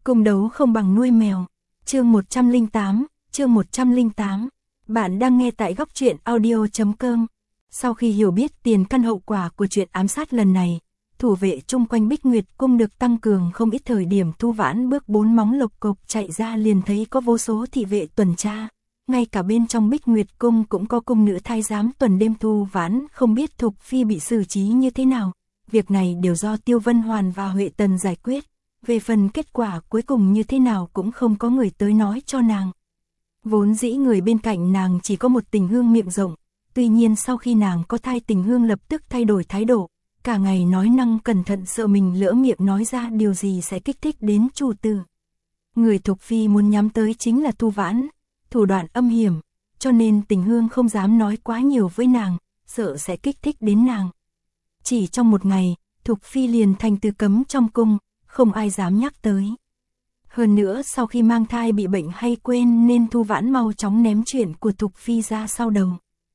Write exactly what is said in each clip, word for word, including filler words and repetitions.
Cung đấu không bằng nuôi mèo. Chương một trăm lẻ tám, chương một trăm lẻ tám. Bạn đang nghe tại góc truyện audio chấm com. Sau khi hiểu biết tiền căn hậu quả của chuyện ám sát lần này, thủ vệ chung quanh Bích Nguyệt Cung được tăng cường không ít. Thời điểm Thu Vãn bước bốn móng lộc cộc chạy ra liền thấy có vô số thị vệ tuần tra. Ngay cả bên trong Bích Nguyệt Cung cũng có cung nữ thái giám tuần đêm. Thu Vãn không biết Thục Phi bị xử trí như thế nào. Việc này đều do Tiêu Vân Hoàn và Huệ Tần giải quyết. Về phần kết quả cuối cùng như thế nào cũng không có người tới nói cho nàng. Vốn dĩ người bên cạnh nàng chỉ có một Tình Hương miệng rộng. Tuy nhiên sau khi nàng có thai, Tình Hương lập tức thay đổi thái độ. Cả ngày nói năng cẩn thận, sợ mình lỡ miệng nói ra điều gì sẽ kích thích đến chủ tử. Người Thục Phi muốn nhắm tới chính là Thu Vãn. Thủ đoạn âm hiểm, cho nên Tình Hương không dám nói quá nhiều với nàng, sợ sẽ kích thích đến nàng. Chỉ trong một ngày, Thục Phi liền thành từ cấm trong cung, không ai dám nhắc tới. Hơn nữa sau khi mang thai bị bệnh hay quên nên Thu Vãn mau chóng ném chuyện của Thục Phi ra sau đầu.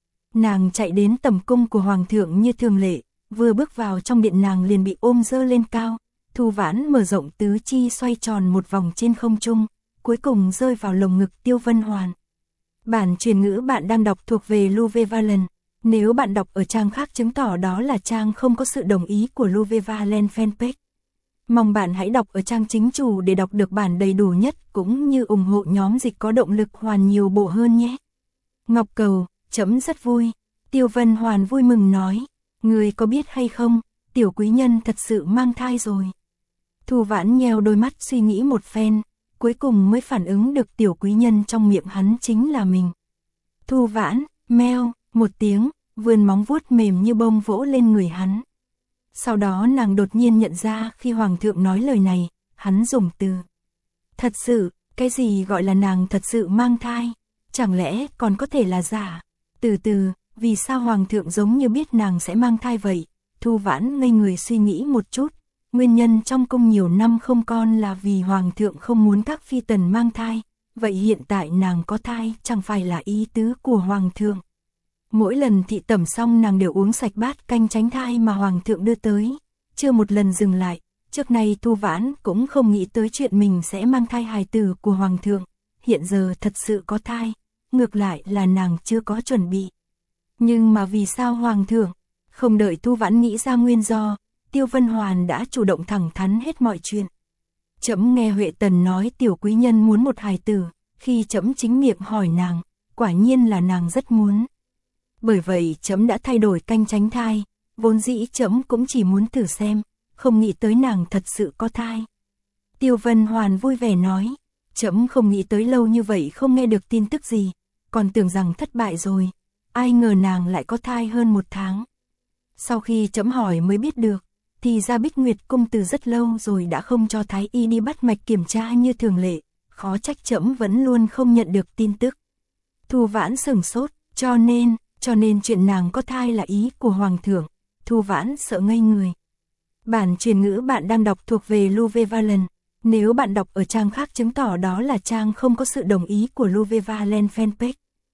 Nàng chạy đến tầm cung của Hoàng thượng như thường lệ, vừa bước vào trong điện nàng liền bị ôm dơ lên cao. Thu Vãn mở rộng tứ chi xoay tròn một vòng trên không trung, cuối cùng rơi vào lồng ngực Tiêu Vân Hoàn. Bản truyền ngữ bạn đang đọc thuộc về Luvevalent. Nếu bạn đọc ở trang khác chứng tỏ đó là trang không có sự đồng ý của Luvevalent fanpage. Mong bạn hãy đọc ở trang chính chủ để đọc được bản đầy đủ nhất, cũng như ủng hộ nhóm Dịch có động lực hoàn nhiều bộ hơn nhé. Ngọc Cầu, trẫm rất vui. Tiêu Vân Hoàn vui mừng nói, người có biết hay không, tiểu quý nhân thật sự mang thai rồi. Thu Vãn nheo đôi mắt suy nghĩ một phen, cuối cùng mới phản ứng được tiểu quý nhân trong miệng hắn chính là mình. Thu Vãn, meo, một tiếng, vươn móng vuốt mềm như bông vỗ lên người hắn. Sau đó nàng đột nhiên nhận ra khi Hoàng thượng nói lời này, hắn dùng từ thật sự. Cái gì gọi là nàng thật sự mang thai? Chẳng lẽ còn có thể là giả? Từ từ, vì sao Hoàng thượng giống như biết nàng sẽ mang thai vậy? Thu Vãn ngây người suy nghĩ một chút. Nguyên nhân trong cung nhiều năm không con là vì Hoàng thượng không muốn các phi tần mang thai. Vậy hiện tại nàng có thai chẳng phải là ý tứ của Hoàng thượng? Mỗi lần thị tẩm xong nàng đều uống sạch bát canh tránh thai mà Hoàng thượng đưa tới, chưa một lần dừng lại. Trước nay Thu Vãn cũng không nghĩ tới chuyện mình sẽ mang thai hài tử của Hoàng thượng. Hiện giờ thật sự có thai, ngược lại là nàng chưa có chuẩn bị. Nhưng mà vì sao Hoàng thượng? Không đợi Thu Vãn nghĩ ra nguyên do, Tiêu Vân Hoàn đã chủ động thẳng thắn hết mọi chuyện. Trẫm nghe Huệ Tần nói tiểu quý nhân muốn một hài tử, khi trẫm chính miệng hỏi nàng, quả nhiên là nàng rất muốn. Bởi vậy trẫm đã thay đổi canh tránh thai, vốn dĩ trẫm cũng chỉ muốn thử xem, không nghĩ tới nàng thật sự có thai. Tiêu Vân Hoàn vui vẻ nói, trẫm không nghĩ tới lâu như vậy không nghe được tin tức gì, còn tưởng rằng thất bại rồi, ai ngờ nàng lại có thai hơn một tháng. Sau khi trẫm hỏi mới biết được, thì ra Bích Nguyệt Cung từ rất lâu rồi đã không cho thái y đi bắt mạch kiểm tra như thường lệ, khó trách trẫm vẫn luôn không nhận được tin tức. Thu Vãn sửng sốt, cho nên, cho nên chuyện nàng có thai là ý của Hoàng thượng. Thu Vãn sợ ngây người. Bản truyền ngữ bạn đang đọc thuộc về Luvevalent. Nếu bạn đọc ở trang khác chứng tỏ đó là trang không có sự đồng ý của Luvevalent fanpage.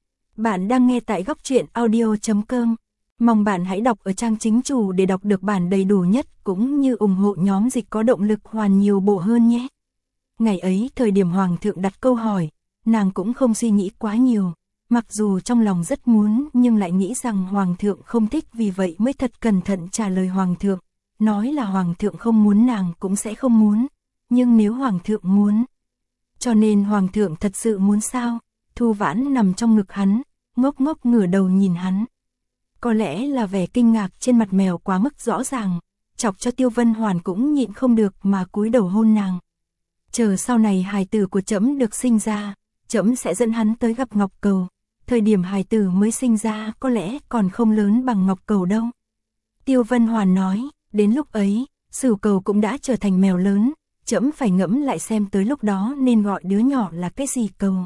Bạn đang nghe tại góc truyện audio chấm com. Mong bạn hãy đọc ở trang chính chủ để đọc được bản đầy đủ nhất, cũng như ủng hộ nhóm Dịch có động lực hoàn nhiều bộ hơn nhé. Ngày ấy thời điểm Hoàng thượng đặt câu hỏi, nàng cũng không suy nghĩ quá nhiều. Mặc dù trong lòng rất muốn nhưng lại nghĩ rằng Hoàng thượng không thích, vì vậy mới thật cẩn thận trả lời Hoàng thượng. Nói là Hoàng thượng không muốn nàng cũng sẽ không muốn. Nhưng nếu Hoàng thượng muốn. Cho nên Hoàng thượng thật sự muốn sao? Thu Vãn nằm trong ngực hắn, ngốc ngốc ngửa đầu nhìn hắn. Có lẽ là vẻ kinh ngạc trên mặt mèo quá mức rõ ràng, chọc cho Tiêu Vân Hoàn cũng nhịn không được mà cúi đầu hôn nàng. Chờ sau này hài tử của trẫm được sinh ra, trẫm sẽ dẫn hắn tới gặp Ngọc Cầu. Thời điểm hài tử mới sinh ra có lẽ còn không lớn bằng Ngọc Cầu đâu. Tiêu Vân Hoàn nói, đến lúc ấy, Sửu Cầu cũng đã trở thành mèo lớn, trẫm phải ngẫm lại xem tới lúc đó nên gọi đứa nhỏ là cái gì cầu.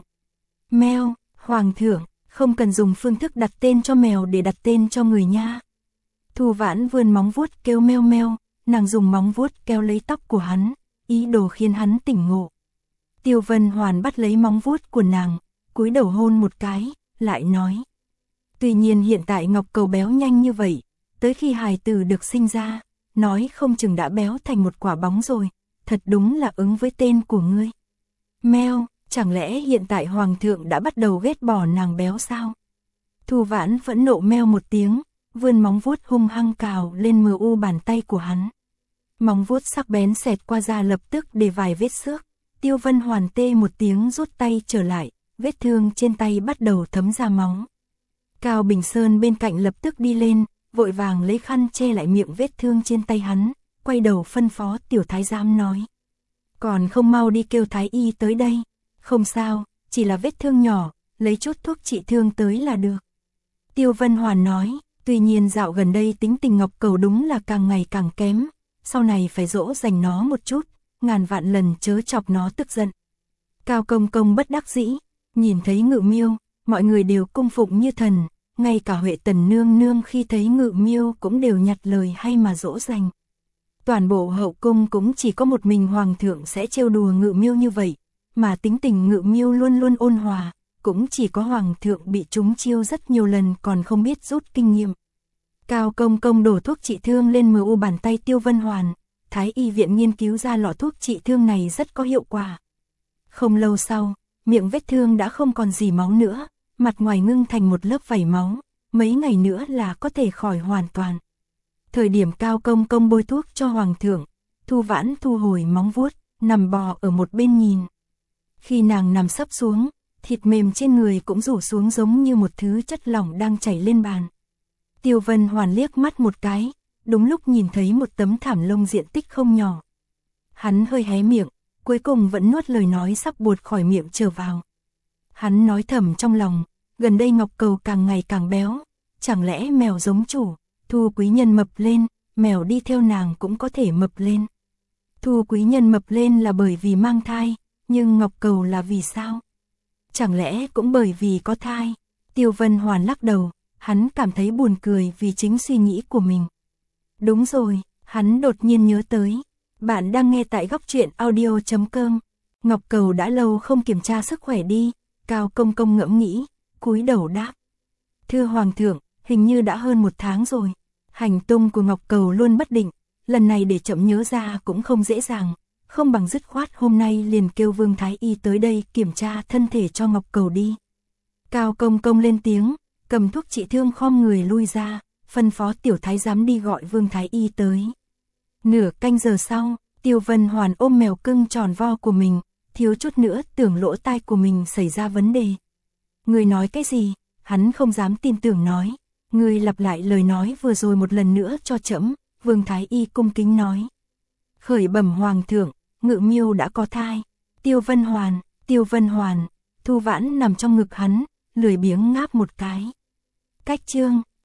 Mèo, Hoàng thượng, không cần dùng phương thức đặt tên cho mèo để đặt tên cho người nha. Thu Vãn vươn móng vuốt kêu meo meo, nàng dùng móng vuốt kéo lấy tóc của hắn, ý đồ khiến hắn tỉnh ngộ. Tiêu Vân Hoàn bắt lấy móng vuốt của nàng, cúi đầu hôn một cái, lại nói. Tuy nhiên hiện tại Ngọc Cầu béo nhanh như vậy, tới khi hài tử được sinh ra, nói không chừng đã béo thành một quả bóng rồi, thật đúng là ứng với tên của ngươi. Meo, chẳng lẽ hiện tại hoàng thượng đã bắt đầu ghét bỏ nàng béo sao? Thu Vãn phẫn nộ meo một tiếng, vươn móng vuốt hung hăng cào lên mờ u bàn tay của hắn. Móng vuốt sắc bén xẹt qua da lập tức để vài vết xước. Tiêu Vân Hoàn tê một tiếng rút tay trở lại, vết thương trên tay bắt đầu thấm ra máu. Cao Bình Sơn bên cạnh lập tức đi lên, vội vàng lấy khăn che lại miệng vết thương trên tay hắn, quay đầu phân phó tiểu thái giám nói. Còn không mau đi kêu thái y tới đây. Không sao, chỉ là vết thương nhỏ, lấy chút thuốc trị thương tới là được. Tiêu Vân Hoàn nói, tuy nhiên dạo gần đây tính tình Ngọc Cầu đúng là càng ngày càng kém, sau này phải dỗ dành nó một chút, ngàn vạn lần chớ chọc nó tức giận. Cao Công Công bất đắc dĩ, nhìn thấy Ngự Miêu, mọi người đều cung phụng như thần, ngay cả Huệ Tần nương nương khi thấy Ngự Miêu cũng đều nhặt lời hay mà dỗ dành. Toàn bộ hậu cung cũng chỉ có một mình hoàng thượng sẽ trêu đùa Ngự Miêu như vậy, mà tính tình Ngự Miêu luôn luôn ôn hòa, cũng chỉ có hoàng thượng bị trúng chiêu rất nhiều lần còn không biết rút kinh nghiệm. Cao Công Công đổ thuốc trị thương lên mờ u bàn tay Tiêu Vân Hoàn, Thái y viện nghiên cứu ra lọ thuốc trị thương này rất có hiệu quả. Không lâu sau, miệng vết thương đã không còn gì máu nữa, mặt ngoài ngưng thành một lớp vảy máu, mấy ngày nữa là có thể khỏi hoàn toàn. Thời điểm Cao Công Công bôi thuốc cho hoàng thượng, Thu Vãn thu hồi móng vuốt, nằm bò ở một bên nhìn. Khi nàng nằm sấp xuống, thịt mềm trên người cũng rủ xuống giống như một thứ chất lỏng đang chảy lên bàn. Tiêu Vân Hoàn liếc mắt một cái, đúng lúc nhìn thấy một tấm thảm lông diện tích không nhỏ. Hắn hơi hé miệng, cuối cùng vẫn nuốt lời nói sắp buột khỏi miệng trở vào. Hắn nói thầm trong lòng, gần đây Ngọc Cầu càng ngày càng béo, chẳng lẽ mèo giống chủ, Thu quý nhân mập lên, mèo đi theo nàng cũng có thể mập lên. Thu quý nhân mập lên là bởi vì mang thai, nhưng Ngọc Cầu là vì sao? Chẳng lẽ cũng bởi vì có thai? Tiêu Vân Hoàn lắc đầu, hắn cảm thấy buồn cười vì chính suy nghĩ của mình. Đúng rồi, hắn đột nhiên nhớ tới. Bạn đang nghe tại góc truyện audio chấm com. Ngọc Cầu đã lâu không kiểm tra sức khỏe đi. Cao Công Công ngẫm nghĩ, cúi đầu đáp. Thưa Hoàng thượng, hình như đã hơn một tháng rồi. Hành tung của Ngọc Cầu luôn bất định, lần này để chậm nhớ ra cũng không dễ dàng. Không bằng dứt khoát hôm nay liền kêu Vương Thái Y tới đây kiểm tra thân thể cho Ngọc Cầu đi. Cao Công Công lên tiếng, cầm thuốc trị thương khom người lui ra, phân phó tiểu thái giám đi gọi Vương Thái Y tới. Nửa canh giờ sau, Tiêu Vân Hoàn ôm mèo cưng tròn vo của mình, thiếu chút nữa tưởng lỗ tai của mình xảy ra vấn đề. Người nói cái gì? Hắn không dám tin tưởng nói. Người lặp lại lời nói vừa rồi một lần nữa cho trẫm. Vương Thái Y cung kính nói. Khởi bẩm Hoàng thượng, Ngự Miêu đã có thai. Tiêu Vân Hoàn, Tiêu Vân Hoàn, Thu Vãn nằm trong ngực hắn, lười biếng ngáp một cái. Cách chương